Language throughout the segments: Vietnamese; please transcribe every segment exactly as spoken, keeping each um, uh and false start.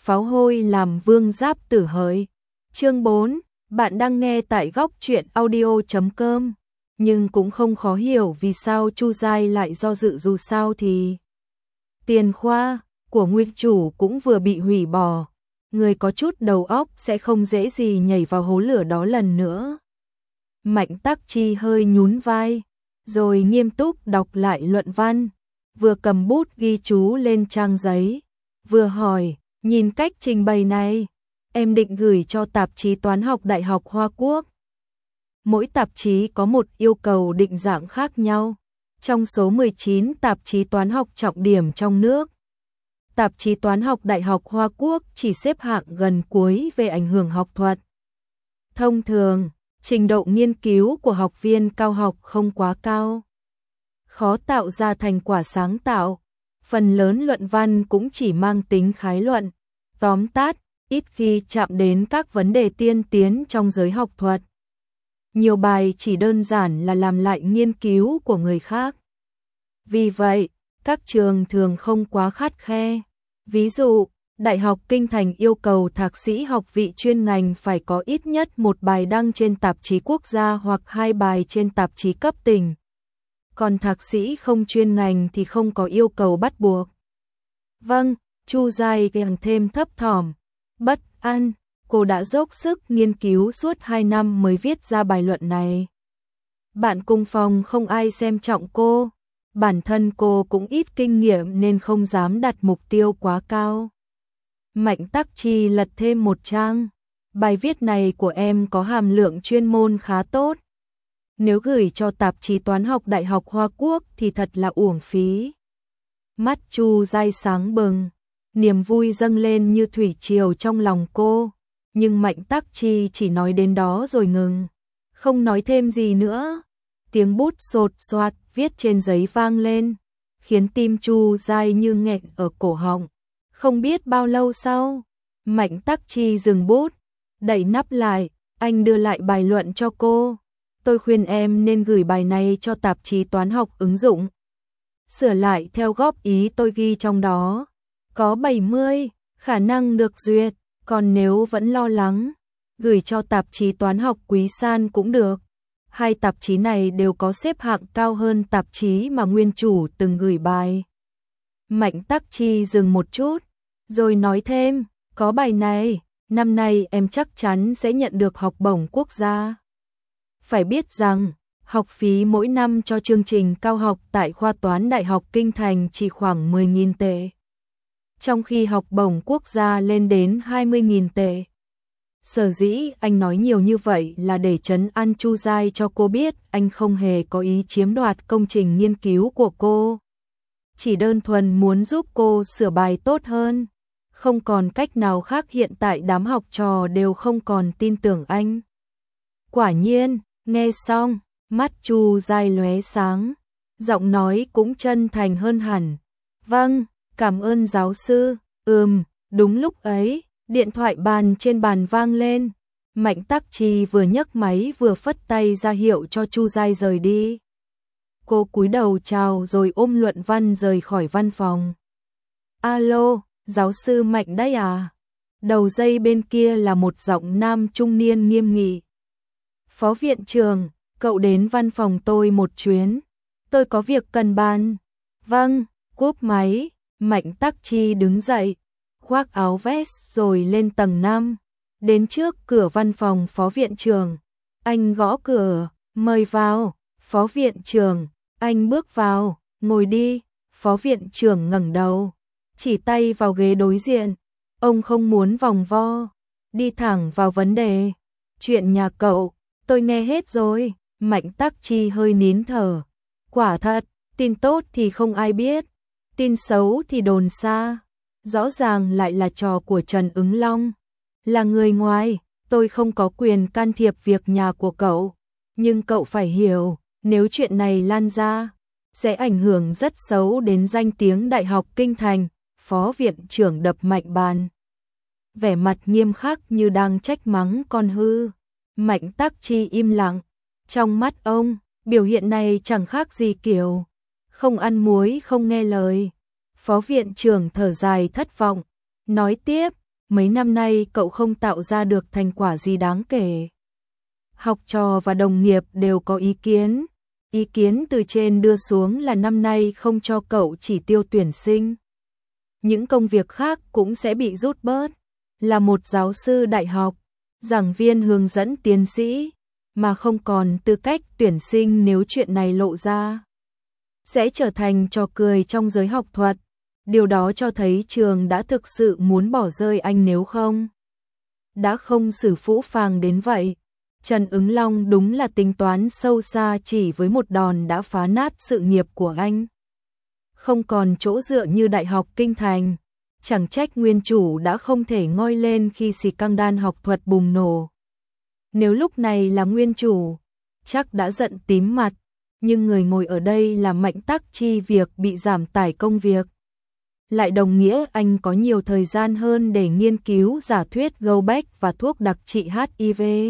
pháo hôi làm vương giáp tử hỡi. Chương bốn, bạn đang nghe tại góc truyện audio chấm com, nhưng cũng không khó hiểu vì sao Chu Giai lại do dự, dù sao thì tiền khoa của nguyên chủ cũng vừa bị hủy bỏ, người có chút đầu óc sẽ không dễ gì nhảy vào hố lửa đó lần nữa. Mạnh Tắc Chi hơi nhún vai, rồi nghiêm túc đọc lại luận văn, vừa cầm bút ghi chú lên trang giấy, vừa hỏi, nhìn cách trình bày này, em định gửi cho tạp chí Toán học Đại học Hoa Quốc. Mỗi tạp chí có một yêu cầu định dạng khác nhau. Trong số mười chín tạp chí toán học trọng điểm trong nước, tạp chí Toán học Đại học Hoa Quốc chỉ xếp hạng gần cuối về ảnh hưởng học thuật. Thông thường, trình độ nghiên cứu của học viên cao học không quá cao, khó tạo ra thành quả sáng tạo, phần lớn luận văn cũng chỉ mang tính khái luận, tóm tắt, ít khi chạm đến các vấn đề tiên tiến trong giới học thuật. Nhiều bài chỉ đơn giản là làm lại nghiên cứu của người khác. Vì vậy, các trường thường không quá khắt khe. Ví dụ, Đại học Kinh Thành yêu cầu thạc sĩ học vị chuyên ngành phải có ít nhất một bài đăng trên tạp chí quốc gia hoặc hai bài trên tạp chí cấp tỉnh. Còn thạc sĩ không chuyên ngành thì không có yêu cầu bắt buộc. Vâng, Chu Giai càng thêm thấp thỏm, bất an, cô đã dốc sức nghiên cứu suốt hai năm mới viết ra bài luận này. Bạn cùng phòng không ai xem trọng cô, bản thân cô cũng ít kinh nghiệm nên không dám đặt mục tiêu quá cao. Mạnh Tắc Chi lật thêm một trang, bài viết này của em có hàm lượng chuyên môn khá tốt. Nếu gửi cho tạp chí Toán học Đại học Hoa Quốc thì thật là uổng phí. Mắt Chu Giai sáng bừng, niềm vui dâng lên như thủy triều trong lòng cô, nhưng Mạnh Tắc Chi chỉ nói đến đó rồi ngừng, không nói thêm gì nữa. Tiếng bút sột soạt viết trên giấy vang lên, khiến tim Chu Giai như nghẹn ở cổ họng. Không biết bao lâu sau, Mạnh Tắc Chi dừng bút, đậy nắp lại, anh đưa lại bài luận cho cô. Tôi khuyên em nên gửi bài này cho tạp chí Toán học ứng dụng. Sửa lại theo góp ý tôi ghi trong đó. Có bảy mươi, khả năng được duyệt, còn nếu vẫn lo lắng, gửi cho tạp chí Toán học Quý San cũng được. Hai tạp chí này đều có xếp hạng cao hơn tạp chí mà nguyên chủ từng gửi bài. Mạnh Tắc Chi dừng một chút, rồi nói thêm, có bài này, năm nay em chắc chắn sẽ nhận được học bổng quốc gia. Phải biết rằng, học phí mỗi năm cho chương trình cao học tại khoa toán Đại học Kinh Thành chỉ khoảng mười nghìn tệ, trong khi học bổng quốc gia lên đến hai mươi nghìn tệ. Sở dĩ anh nói nhiều như vậy là để trấn an Chu Giai cho cô biết anh không hề có ý chiếm đoạt công trình nghiên cứu của cô. Chỉ đơn thuần muốn giúp cô sửa bài tốt hơn. Không còn cách nào khác, hiện tại đám học trò đều không còn tin tưởng anh. Quả nhiên, nghe xong, mắt Chu Giai lóe sáng, giọng nói cũng chân thành hơn hẳn. Vâng, cảm ơn giáo sư. Ừm, đúng lúc ấy, điện thoại bàn trên bàn vang lên. Mạnh Tắc Chi vừa nhấc máy vừa phất tay ra hiệu cho Chu Giai rời đi. Cô cúi đầu chào rồi ôm luận văn rời khỏi văn phòng. Alo, giáo sư Mạnh đấy à? Đầu dây bên kia là một giọng nam trung niên nghiêm nghị. Phó viện trưởng, cậu đến văn phòng tôi một chuyến. Tôi có việc cần bàn. Vâng, cúp máy, Mạnh Tắc Chi đứng dậy, khoác áo vest rồi lên tầng năm. Đến trước cửa văn phòng phó viện trưởng, anh gõ cửa, mời vào. Phó viện trưởng, anh bước vào, ngồi đi. Phó viện trưởng ngẩng đầu, chỉ tay vào ghế đối diện. Ông không muốn vòng vo, đi thẳng vào vấn đề. Chuyện nhà cậu, tôi nghe hết rồi. Mạnh Tắc Chi hơi nín thở. Quả thật, tin tốt thì không ai biết, tin xấu thì đồn xa. Rõ ràng lại là trò của Trần Ứng Long. Là người ngoài, tôi không có quyền can thiệp việc nhà của cậu. Nhưng cậu phải hiểu, nếu chuyện này lan ra, sẽ ảnh hưởng rất xấu đến danh tiếng Đại học Kinh Thành. Phó viện trưởng đập mạnh bàn, vẻ mặt nghiêm khắc như đang trách mắng con hư. Mạnh Tắc Chi im lặng. Trong mắt ông, biểu hiện này chẳng khác gì kiểu không ăn muối không nghe lời. Phó viện trưởng thở dài thất vọng, nói tiếp, mấy năm nay cậu không tạo ra được thành quả gì đáng kể. Học trò và đồng nghiệp đều có ý kiến. Ý kiến từ trên đưa xuống là năm nay không cho cậu chỉ tiêu tuyển sinh. Những công việc khác cũng sẽ bị rút bớt. Là một giáo sư đại học, giảng viên hướng dẫn tiến sĩ, mà không còn tư cách tuyển sinh nếu chuyện này lộ ra, sẽ trở thành trò cười trong giới học thuật. Điều đó cho thấy trường đã thực sự muốn bỏ rơi anh, nếu không đã không xử phũ phàng đến vậy. Trần Ứng Long đúng là tính toán sâu xa, chỉ với một đòn đã phá nát sự nghiệp của anh. Không còn chỗ dựa như Đại học Kinh Thành, chẳng trách nguyên chủ đã không thể ngoi lên khi scandal học thuật bùng nổ. Nếu lúc này là nguyên chủ, chắc đã giận tím mặt, nhưng người ngồi ở đây là Mạnh Tắc Chi, việc bị giảm tải công việc lại đồng nghĩa anh có nhiều thời gian hơn để nghiên cứu giả thuyết Go Back và thuốc đặc trị hát i vê.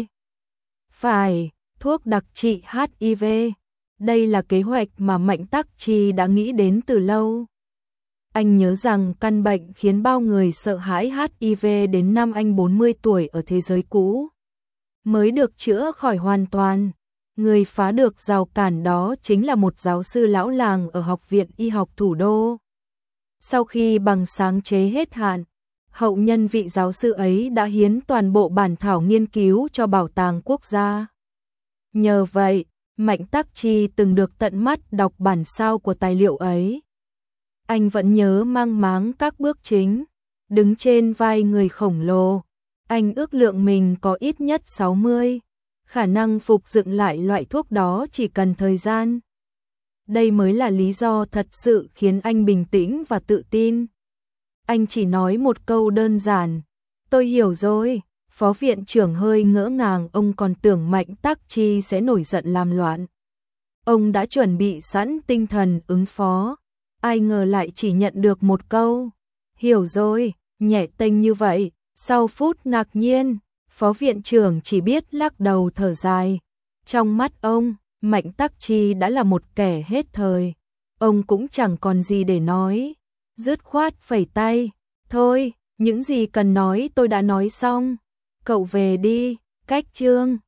Phải, thuốc đặc trị hát i vê. Đây là kế hoạch mà Mạnh Tắc Chi đã nghĩ đến từ lâu. Anh nhớ rằng căn bệnh khiến bao người sợ hãi hát i vê đến năm anh bốn mươi tuổi ở thế giới cũ mới được chữa khỏi hoàn toàn. Người phá được rào cản đó chính là một giáo sư lão làng ở Học viện Y học Thủ đô. Sau khi bằng sáng chế hết hạn, hậu nhân vị giáo sư ấy đã hiến toàn bộ bản thảo nghiên cứu cho Bảo tàng Quốc gia. Nhờ vậy, Mạnh Tắc Chi từng được tận mắt đọc bản sao của tài liệu ấy. Anh vẫn nhớ mang máng các bước chính, đứng trên vai người khổng lồ. Anh ước lượng mình có ít nhất sáu mươi, khả năng phục dựng lại loại thuốc đó chỉ cần thời gian. Đây mới là lý do thật sự khiến anh bình tĩnh và tự tin. Anh chỉ nói một câu đơn giản: tôi hiểu rồi. Phó viện trưởng hơi ngỡ ngàng, ông còn tưởng Mạnh Tắc Chi sẽ nổi giận làm loạn. Ông đã chuẩn bị sẵn tinh thần ứng phó, ai ngờ lại chỉ nhận được một câu hiểu rồi, nhẹ tênh như vậy. Sau phút ngạc nhiên, phó viện trưởng chỉ biết lắc đầu thở dài. Trong mắt ông, Mạnh Tắc Chi đã là một kẻ hết thời. Ông cũng chẳng còn gì để nói, dứt khoát phẩy tay: thôi, những gì cần nói tôi đã nói xong, cậu về đi. Cách chương